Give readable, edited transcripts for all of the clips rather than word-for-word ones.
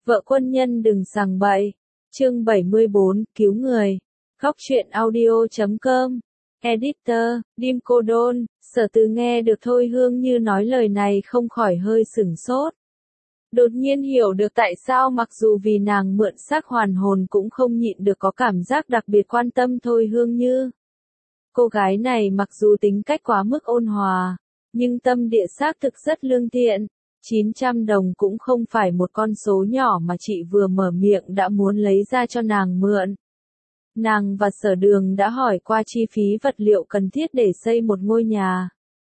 Vợ quân nhân đừng sằng bậy. Chương 74, cứu người. Góc truyện audio.com. Editor, Dim Cô Đôn. Sở Từ nghe được Thôi Hương Như nói lời này không khỏi hơi sửng sốt. Đột nhiên hiểu được tại sao mặc dù vì nàng mượn xác hoàn hồn cũng không nhịn được có cảm giác đặc biệt quan tâm Thôi Hương Như. Cô gái này mặc dù tính cách quá mức ôn hòa, nhưng tâm địa xác thực rất lương thiện. 900 đồng cũng không phải một con số nhỏ mà chị vừa mở miệng đã muốn lấy ra cho nàng mượn. Nàng và Sở Đường đã hỏi qua chi phí vật liệu cần thiết để xây một ngôi nhà.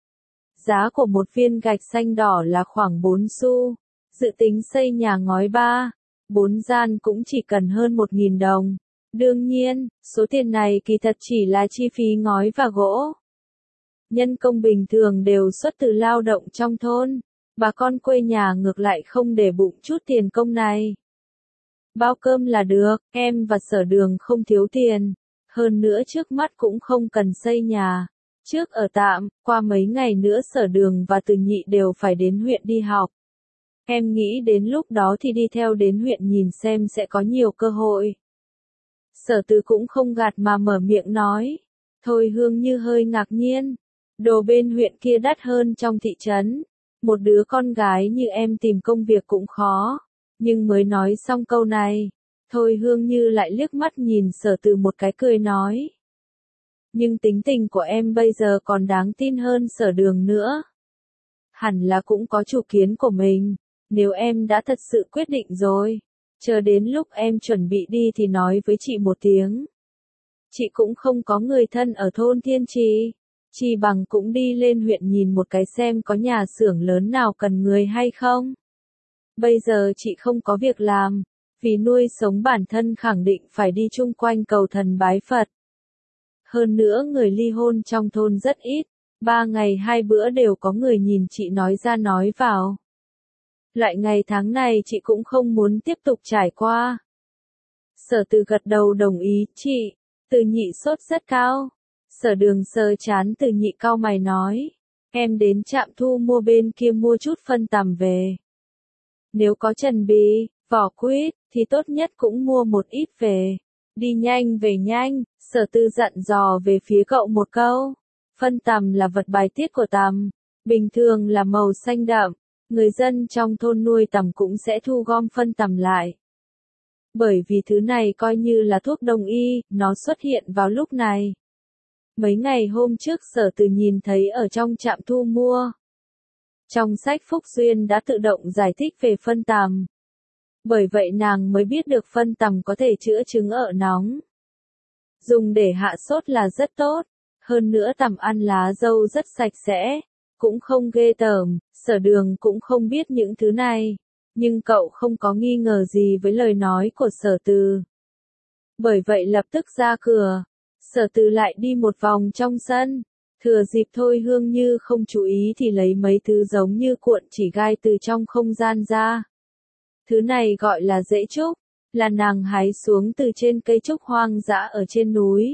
Giá của một viên gạch xanh đỏ là khoảng 4 xu, dự tính xây nhà ngói 4 gian cũng chỉ cần hơn 1.000 đồng. Đương nhiên, số tiền này kỳ thật chỉ là chi phí ngói và gỗ. Nhân công bình thường đều xuất từ lao động trong thôn. Bà con quê nhà ngược lại không để bụng chút tiền công này. Bao cơm là được, em và Sở Đường không thiếu tiền. Hơn nữa trước mắt cũng không cần xây nhà. Trước ở tạm, qua mấy ngày nữa Sở Đường và Từ Nhị đều phải đến huyện đi học. Em nghĩ đến lúc đó thì đi theo đến huyện nhìn xem sẽ có nhiều cơ hội. Sở Từ cũng không gạt mà mở miệng nói. Thôi Hương Như hơi ngạc nhiên. Đồ bên huyện kia đắt hơn trong thị trấn. Một đứa con gái như em tìm công việc cũng khó. Nhưng mới nói xong câu này, Thôi Hương Như lại liếc mắt nhìn Sở Từ một cái cười nói. Nhưng tính tình của em bây giờ còn đáng tin hơn Sở Đường nữa. Hẳn là cũng có chủ kiến của mình, nếu em đã thật sự quyết định rồi, chờ đến lúc em chuẩn bị đi thì nói với chị một tiếng. Chị cũng không có người thân ở thôn Thiên Trì. Chi bằng cũng đi lên huyện nhìn một cái xem có nhà xưởng lớn nào cần người hay không. Bây giờ chị không có việc làm, vì nuôi sống bản thân khẳng định phải đi chung quanh cầu thần bái Phật. Hơn nữa người ly hôn trong thôn rất ít, 3 ngày 2 bữa đều có người nhìn chị nói ra nói vào. Loại ngày tháng này chị cũng không muốn tiếp tục trải qua. Sở Từ gật đầu đồng ý, chị. Từ Nhị sốt rất cao. Sở Đường sờ chán Từ Nhị cau mày nói. Em đến trạm thu mua bên kia mua chút phân tằm về. Nếu có trần bì, vỏ quýt, thì tốt nhất cũng mua một ít về. Đi nhanh về nhanh, Sở Từ dặn dò về phía cậu một câu. Phân tằm là vật bài tiết của tằm. Bình thường là màu xanh đậm. Người dân trong thôn nuôi tằm cũng sẽ thu gom phân tằm lại. Bởi vì thứ này coi như là thuốc đông y, nó xuất hiện vào lúc này. Mấy ngày hôm trước Sở Từ nhìn thấy ở trong trạm thu mua. Trong sách Phúc Duyên đã tự động giải thích về phân tằm. Bởi vậy nàng mới biết được phân tằm có thể chữa chứng ợ nóng. Dùng để hạ sốt là rất tốt. Hơn nữa tằm ăn lá dâu rất sạch sẽ. Cũng không ghê tởm, Sở Đường cũng không biết những thứ này. Nhưng cậu không có nghi ngờ gì với lời nói của Sở Từ. Bởi vậy lập tức ra cửa. Sở Từ lại đi một vòng trong sân. Thừa dịp Thôi Hương Như không chú ý thì lấy mấy thứ giống như cuộn chỉ gai từ trong không gian ra. Thứ này gọi là rễ trúc, là nàng hái xuống từ trên cây trúc hoang dã ở trên núi.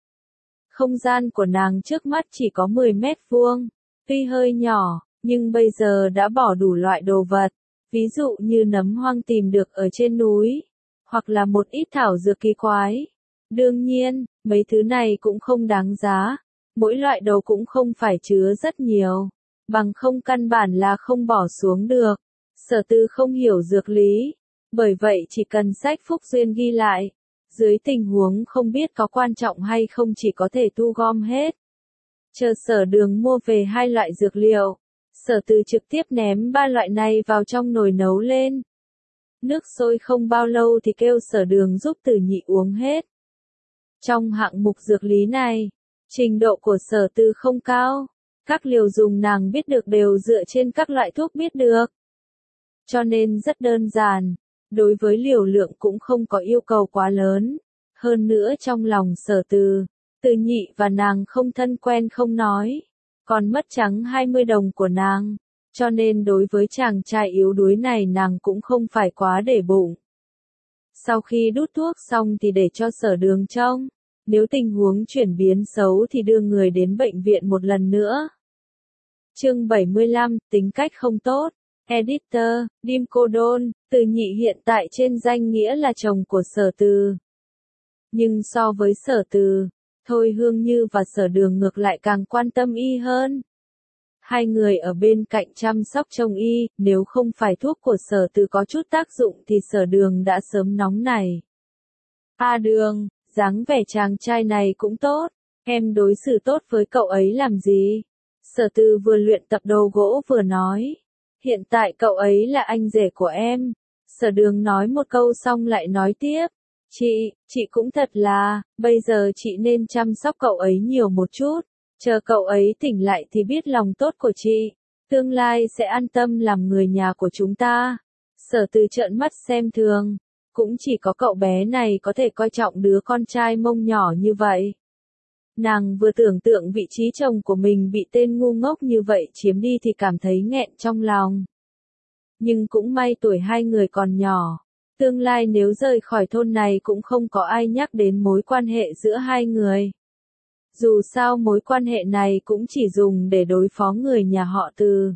Không gian của nàng trước mắt chỉ có 10 mét vuông, tuy hơi nhỏ, nhưng bây giờ đã bỏ đủ loại đồ vật, ví dụ như nấm hoang tìm được ở trên núi, hoặc là một ít thảo dược kỳ quái. Đương nhiên, mấy thứ này cũng không đáng giá, mỗi loại đồ cũng không phải chứa rất nhiều, bằng không căn bản là không bỏ xuống được. Sở Từ không hiểu dược lý, bởi vậy chỉ cần sách Phúc Duyên ghi lại, dưới tình huống không biết có quan trọng hay không chỉ có thể thu gom hết. Chờ Sở Đường mua về 2 loại dược liệu, Sở Từ trực tiếp ném 3 loại này vào trong nồi nấu lên. Nước sôi không bao lâu thì kêu Sở Đường giúp Từ Nhị uống hết. Trong hạng mục dược lý này, trình độ của Sở Từ không cao, các liều dùng nàng biết được đều dựa trên các loại thuốc biết được. Cho nên rất đơn giản, đối với liều lượng cũng không có yêu cầu quá lớn. Hơn nữa trong lòng Sở Từ, Từ Nhị và nàng không thân quen không nói, còn mất trắng 20 đồng của nàng, cho nên đối với chàng trai yếu đuối này nàng cũng không phải quá để bụng. Sau khi đút thuốc xong thì để cho Sở Đường trông, nếu tình huống chuyển biến xấu thì đưa người đến bệnh viện một lần nữa. Chương 75, tính cách không tốt. Editor, Dim Cô Đôn, Từ Nhị hiện tại trên danh nghĩa là chồng của Sở Từ. Nhưng so với Sở Từ, Thôi Hương Như và Sở Đường ngược lại càng quan tâm y hơn. Hai người ở bên cạnh chăm sóc trông y, nếu không phải thuốc của Sở Từ có chút tác dụng thì Sở Đường đã sớm nóng nảy. Đường, dáng vẻ chàng trai này cũng tốt, em đối xử tốt với cậu ấy làm gì? Sở Từ vừa luyện tập đồ gỗ vừa nói. Hiện tại cậu ấy là anh rể của em. Sở Đường nói một câu xong lại nói tiếp. Chị cũng thật là, bây giờ chị nên chăm sóc cậu ấy nhiều một chút. Chờ cậu ấy tỉnh lại thì biết lòng tốt của chị. Tương lai sẽ an tâm làm người nhà của chúng ta. Sở Từ trợn mắt xem thường. Cũng chỉ có cậu bé này có thể coi trọng đứa con trai mông nhỏ như vậy. Nàng vừa tưởng tượng vị trí chồng của mình bị tên ngu ngốc như vậy chiếm đi thì cảm thấy nghẹn trong lòng. Nhưng cũng may tuổi hai người còn nhỏ. Tương lai nếu rời khỏi thôn này cũng không có ai nhắc đến mối quan hệ giữa hai người. Dù sao mối quan hệ này cũng chỉ dùng để đối phó người nhà họ Từ.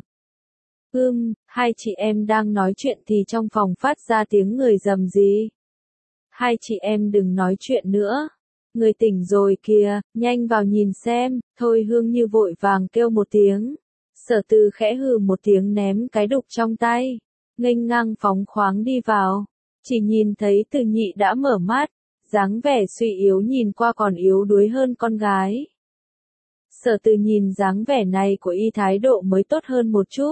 Hai chị em đang nói chuyện thì trong phòng phát ra tiếng người rầm rì. Hai chị em đừng nói chuyện nữa. Người tỉnh rồi kìa, nhanh vào nhìn xem. Thôi Hương Như vội vàng kêu một tiếng. Sở Từ khẽ hừ một tiếng ném cái đục trong tay. Nghênh ngang phóng khoáng đi vào. Chỉ nhìn thấy Từ Nhị đã mở mắt. Dáng vẻ suy yếu nhìn qua còn yếu đuối hơn con gái. Sở Từ nhìn dáng vẻ này của y thái độ mới tốt hơn một chút.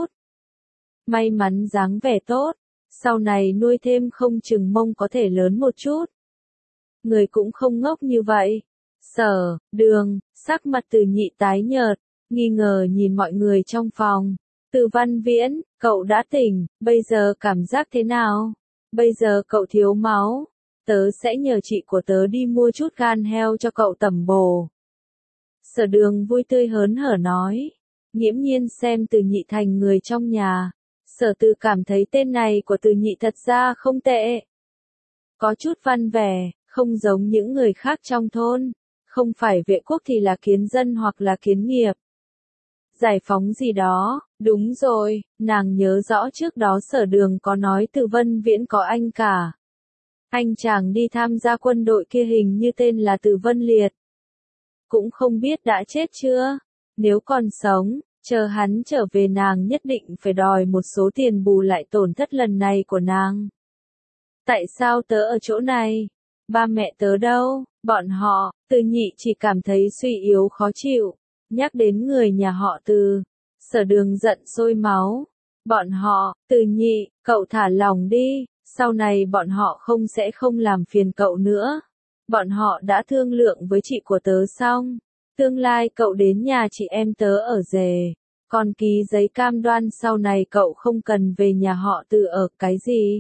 May mắn dáng vẻ tốt. Sau này nuôi thêm không chừng mông có thể lớn một chút. Người cũng không ngốc như vậy. Sở Đường, sắc mặt Từ Nhị tái nhợt, nghi ngờ nhìn mọi người trong phòng. Từ Văn Viễn, cậu đã tỉnh, bây giờ cảm giác thế nào? Bây giờ cậu thiếu máu. Tớ sẽ nhờ chị của tớ đi mua chút gan heo cho cậu tẩm bổ. Sở Đường vui tươi hớn hở nói. Nghiễm nhiên xem Từ Nhị thành người trong nhà. Sở Từ cảm thấy tên này của Từ Nhị thật ra không tệ. Có chút văn vẻ, không giống những người khác trong thôn. Không phải vệ quốc thì là kiến dân hoặc là kiến nghiệp. Giải phóng gì đó, đúng rồi, nàng nhớ rõ trước đó Sở Đường có nói Từ Văn Viễn có anh cả. Anh chàng đi tham gia quân đội kia hình như tên là Từ Vân Liệt. Cũng không biết đã chết chưa? Nếu còn sống, chờ hắn trở về nàng nhất định phải đòi một số tiền bù lại tổn thất lần này của nàng. Tại sao tớ ở chỗ này? Ba mẹ tớ đâu? Bọn họ, Từ Nhị chỉ cảm thấy suy yếu khó chịu. Nhắc đến người nhà họ Từ. Sở Đường giận sôi máu. Bọn họ, Từ Nhị, cậu thả lỏng đi. Sau này bọn họ sẽ không làm phiền cậu nữa. Bọn họ đã thương lượng với chị của tớ xong. Tương lai cậu đến nhà chị em tớ ở rể. Còn ký giấy cam đoan sau này cậu không cần về nhà họ Từ ở cái gì.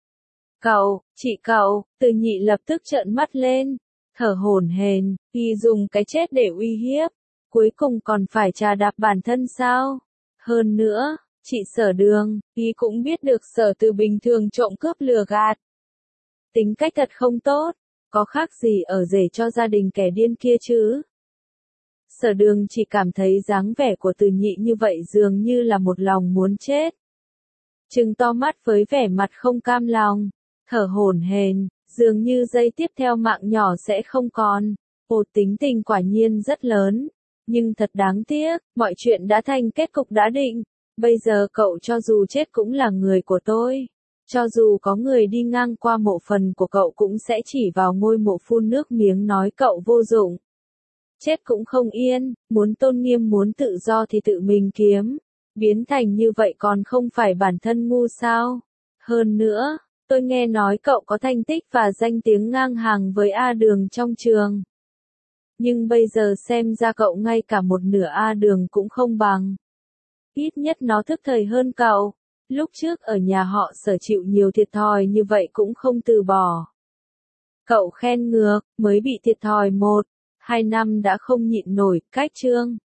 Cậu, Từ Nhị lập tức trợn mắt lên. Thở hổn hển, y dùng cái chết để uy hiếp. Cuối cùng còn phải trà đạp bản thân sao? Hơn nữa, chị Sở Đường, y cũng biết được Sở Từ bình thường trộm cướp lừa gạt. Tính cách thật không tốt, có khác gì ở rể cho gia đình kẻ điên kia chứ? Sở Đường chỉ cảm thấy dáng vẻ của Từ Nhị như vậy dường như là một lòng muốn chết. Trừng to mắt với vẻ mặt không cam lòng, thở hổn hển, dường như giây tiếp theo mạng nhỏ sẽ không còn. Tính tình quả nhiên rất lớn, nhưng thật đáng tiếc, mọi chuyện đã thành kết cục đã định. Bây giờ cậu cho dù chết cũng là người của tôi. Cho dù có người đi ngang qua mộ phần của cậu cũng sẽ chỉ vào ngôi mộ phun nước miếng nói cậu vô dụng. Chết cũng không yên, muốn tôn nghiêm muốn tự do thì tự mình kiếm. Biến thành như vậy còn không phải bản thân ngu sao? Hơn nữa, tôi nghe nói cậu có thành tích và danh tiếng ngang hàng với A Đường trong trường. Nhưng bây giờ xem ra cậu ngay cả một nửa A Đường cũng không bằng. Ít nhất nó thức thời hơn cậu. Lúc trước ở nhà họ Sở chịu nhiều thiệt thòi như vậy cũng không từ bỏ. Cậu khen ngược, mới bị thiệt thòi 1, 2 năm đã không nhịn nổi, cách chương.